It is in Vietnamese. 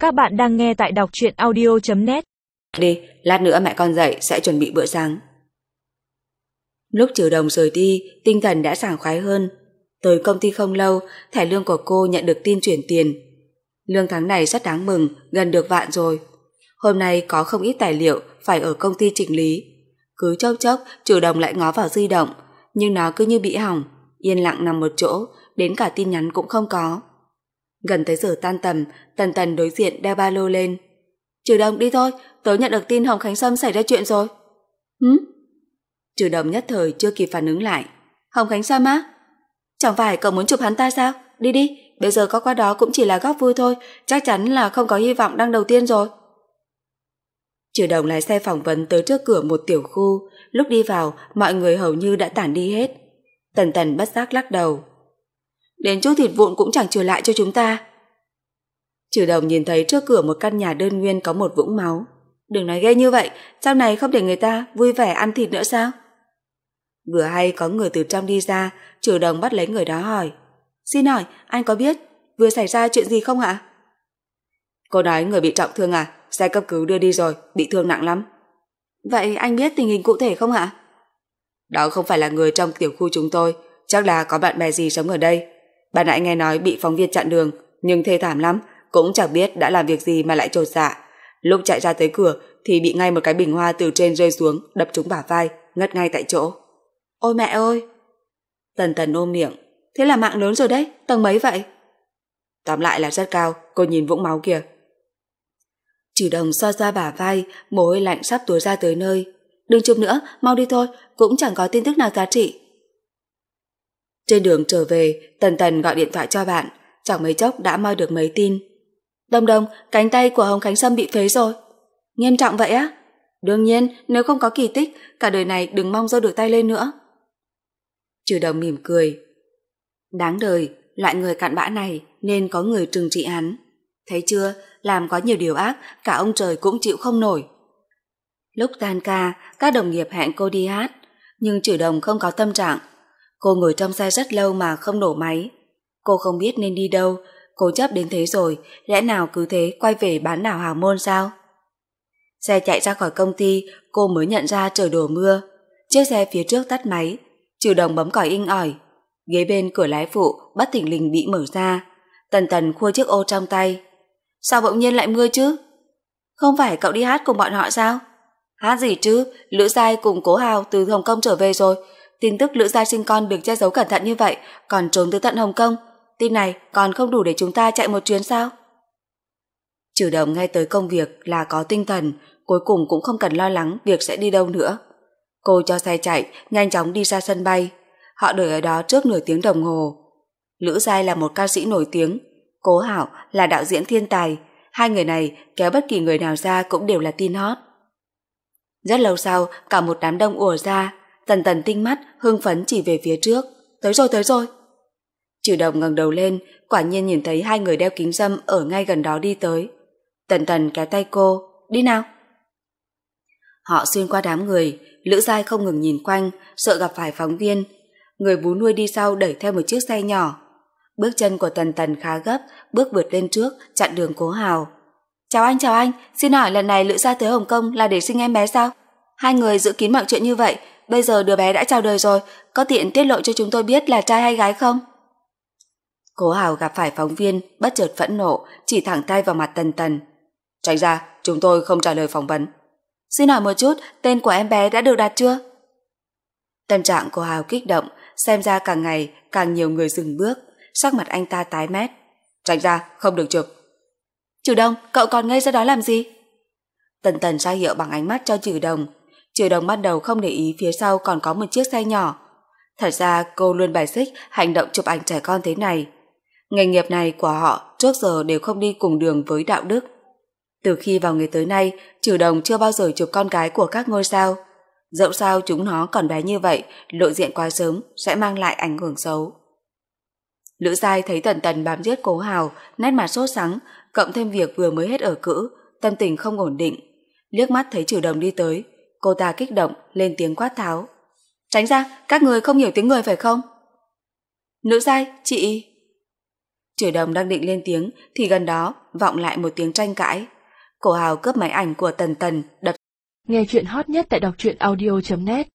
Các bạn đang nghe tại đọc truyện audio.net. Đi, lát nữa mẹ con dậy sẽ chuẩn bị bữa sáng. Lúc Trừ Đồng rời đi, tinh thần đã sảng khoái hơn. Tới công ty không lâu, thẻ lương của cô nhận được tin chuyển tiền. Lương tháng này rất đáng mừng, gần được vạn rồi. Hôm nay có không ít tài liệu phải ở công ty chỉnh lý. Cứ chốc chốc, Trừ Đồng lại ngó vào di động, nhưng nó cứ như bị hỏng, yên lặng nằm một chỗ, đến cả tin nhắn cũng không có. Gần tới giờ tan tầm, Tần Tần đối diện đeo ba lô lên. Trừ Đồng đi thôi, tớ nhận được tin Hồng Khánh Sâm xảy ra chuyện rồi. Trừ Đồng nhất thời chưa kịp phản ứng lại. Hồng Khánh Sâm á? Chẳng phải cậu muốn chụp hắn ta sao? Đi đi, bây giờ có qua đó cũng chỉ là góp vui thôi, chắc chắn là không có hy vọng đăng đầu tiên rồi. Trừ Đồng lái xe phỏng vấn tới trước cửa một tiểu khu, lúc đi vào mọi người hầu như đã tản đi hết. Tần Tần bất giác lắc đầu. Đến chút thịt vụn cũng chẳng trừ lại cho chúng ta. Trừ Đồng nhìn thấy trước cửa một căn nhà đơn nguyên có một vũng máu. Đừng nói ghê như vậy, trong này không để người ta vui vẻ ăn thịt nữa sao? Vừa hay có người từ trong đi ra, Trừ Đồng bắt lấy người đó hỏi. Xin hỏi, anh có biết vừa xảy ra chuyện gì không ạ? Cô nói người bị trọng thương à? Xe cấp cứu đưa đi rồi, bị thương nặng lắm. Vậy anh biết tình hình cụ thể không ạ? Đó không phải là người trong tiểu khu chúng tôi, chắc là có bạn bè gì sống ở đây. Bạn nãy nghe nói bị phóng viên chặn đường, nhưng thê thảm lắm, cũng chẳng biết đã làm việc gì mà lại chột dạ. Lúc chạy ra tới cửa thì bị ngay một cái bình hoa từ trên rơi xuống, đập trúng bả vai, ngất ngay tại chỗ. Ôi mẹ ơi! Tần Tần ôm miệng. Thế là mạng lớn rồi đấy, tầng mấy vậy? Tóm lại là rất cao, cô nhìn vũng máu kìa. Trừ Đồng xoa xoa bả vai, mồ hôi lạnh sắp túa ra tới nơi. Đừng chụp nữa, mau đi thôi, cũng chẳng có tin tức nào giá trị. Trên đường trở về, Tần Tần gọi điện thoại cho bạn, chẳng mấy chốc đã moi được mấy tin. Đồng Đồng, cánh tay của Hồng Khánh Sâm bị phế rồi. Nghiêm trọng vậy á? Đương nhiên, nếu không có kỳ tích, cả đời này đừng mong giơ được tay lên nữa. Trừ Đồng mỉm cười. Đáng đời, loại người cặn bã này nên có người trừng trị hắn. Thấy chưa, làm có nhiều điều ác, cả ông trời cũng chịu không nổi. Lúc tan ca, các đồng nghiệp hẹn cô đi hát, nhưng Trừ Đồng không có tâm trạng. Cô ngồi trong xe rất lâu mà không nổ máy. Cô không biết nên đi đâu, cố chấp đến thế rồi, lẽ nào cứ thế quay về bán đảo Hào Môn sao? Xe chạy ra khỏi công ty, cô mới nhận ra trời đổ mưa. Chiếc xe phía trước tắt máy, Trừ Đồng bấm còi inh ỏi. Ghế bên cửa lái phụ bất thình lình bị mở ra. Tần Tần khua chiếc ô trong tay. Sao bỗng nhiên lại mưa chứ? Không phải cậu đi hát cùng bọn họ sao? Hát gì chứ, Lữ Giai cùng Cố Hào từ Hồng Kông trở về rồi. Tin tức Lữ Giai sinh con được che giấu cẩn thận như vậy, còn trốn tới tận Hồng Kông. Tin này còn không đủ để chúng ta chạy một chuyến sao? Trừ Đồng ngay tới công việc là có tinh thần, cuối cùng cũng không cần lo lắng việc sẽ đi đâu nữa. Cô cho xe chạy, nhanh chóng đi ra sân bay. Họ đợi ở đó trước nửa tiếng đồng hồ. Lữ Giai là một ca sĩ nổi tiếng, Cố Hảo là đạo diễn thiên tài. Hai người này kéo bất kỳ người nào ra cũng đều là tin hot. Rất lâu sau, cả một đám đông ùa ra. Tần Tần tinh mắt, hưng phấn chỉ về phía trước. Tới rồi, tới rồi. Trừ Đồng ngẩng đầu lên, quả nhiên nhìn thấy hai người đeo kính râm ở ngay gần đó đi tới. Tần Tần kéo tay cô. Đi nào. Họ xuyên qua đám người. Lữ Giai không ngừng nhìn quanh, sợ gặp phải phóng viên. Người bú nuôi đi sau đẩy theo một chiếc xe nhỏ. Bước chân của Tần Tần khá gấp, bước vượt lên trước, chặn đường Cố Hào. Chào anh, xin hỏi lần này Lữ Giai tới Hồng Kông là để sinh em bé sao? Hai người giữ kín mọi chuyện như vậy, bây giờ đứa bé đã chào đời rồi, có tiện tiết lộ cho chúng tôi biết là trai hay gái không? Cố Hào gặp phải phóng viên, bất chợt phẫn nộ, chỉ thẳng tay vào mặt Tần Tần. Tránh ra, chúng tôi không trả lời phỏng vấn. Xin hỏi một chút, tên của em bé đã được đặt chưa? Tâm trạng của Hào kích động, xem ra càng ngày càng nhiều người dừng bước, sắc mặt anh ta tái mét. Tránh ra, không được chụp. Trừ Đồng, cậu còn ngây ra đó làm gì? Tần Tần ra hiệu bằng ánh mắt cho Trừ Đồng. Trừ Đồng bắt đầu không để ý phía sau còn có một chiếc xe nhỏ. Thật ra cô luôn bài xích hành động chụp ảnh trẻ con thế này. Nghề nghiệp này của họ trước giờ đều không đi cùng đường với đạo đức. Từ khi vào nghề tới nay, Trừ Đồng chưa bao giờ chụp con gái của các ngôi sao. Dẫu sao chúng nó còn bé như vậy, lộ diện quá sớm sẽ mang lại ảnh hưởng xấu. Lữ Giai thấy Tần Tần bám giết Cố Hào, nét mặt sốt sắng, cộng thêm việc vừa mới hết ở cữ, tâm tình không ổn định. Liếc mắt thấy Trừ Đồng đi tới, cô ta kích động lên tiếng quát tháo. Tránh ra, các người không hiểu tiếng người phải không? Lữ Giai, chị... Trừ Đồng đang định lên tiếng thì gần đó vọng lại một tiếng tranh cãi. Cổ Hào cướp máy ảnh của Tần Tần đập. Nghe chuyện hot nhất tại đọc truyện audio.net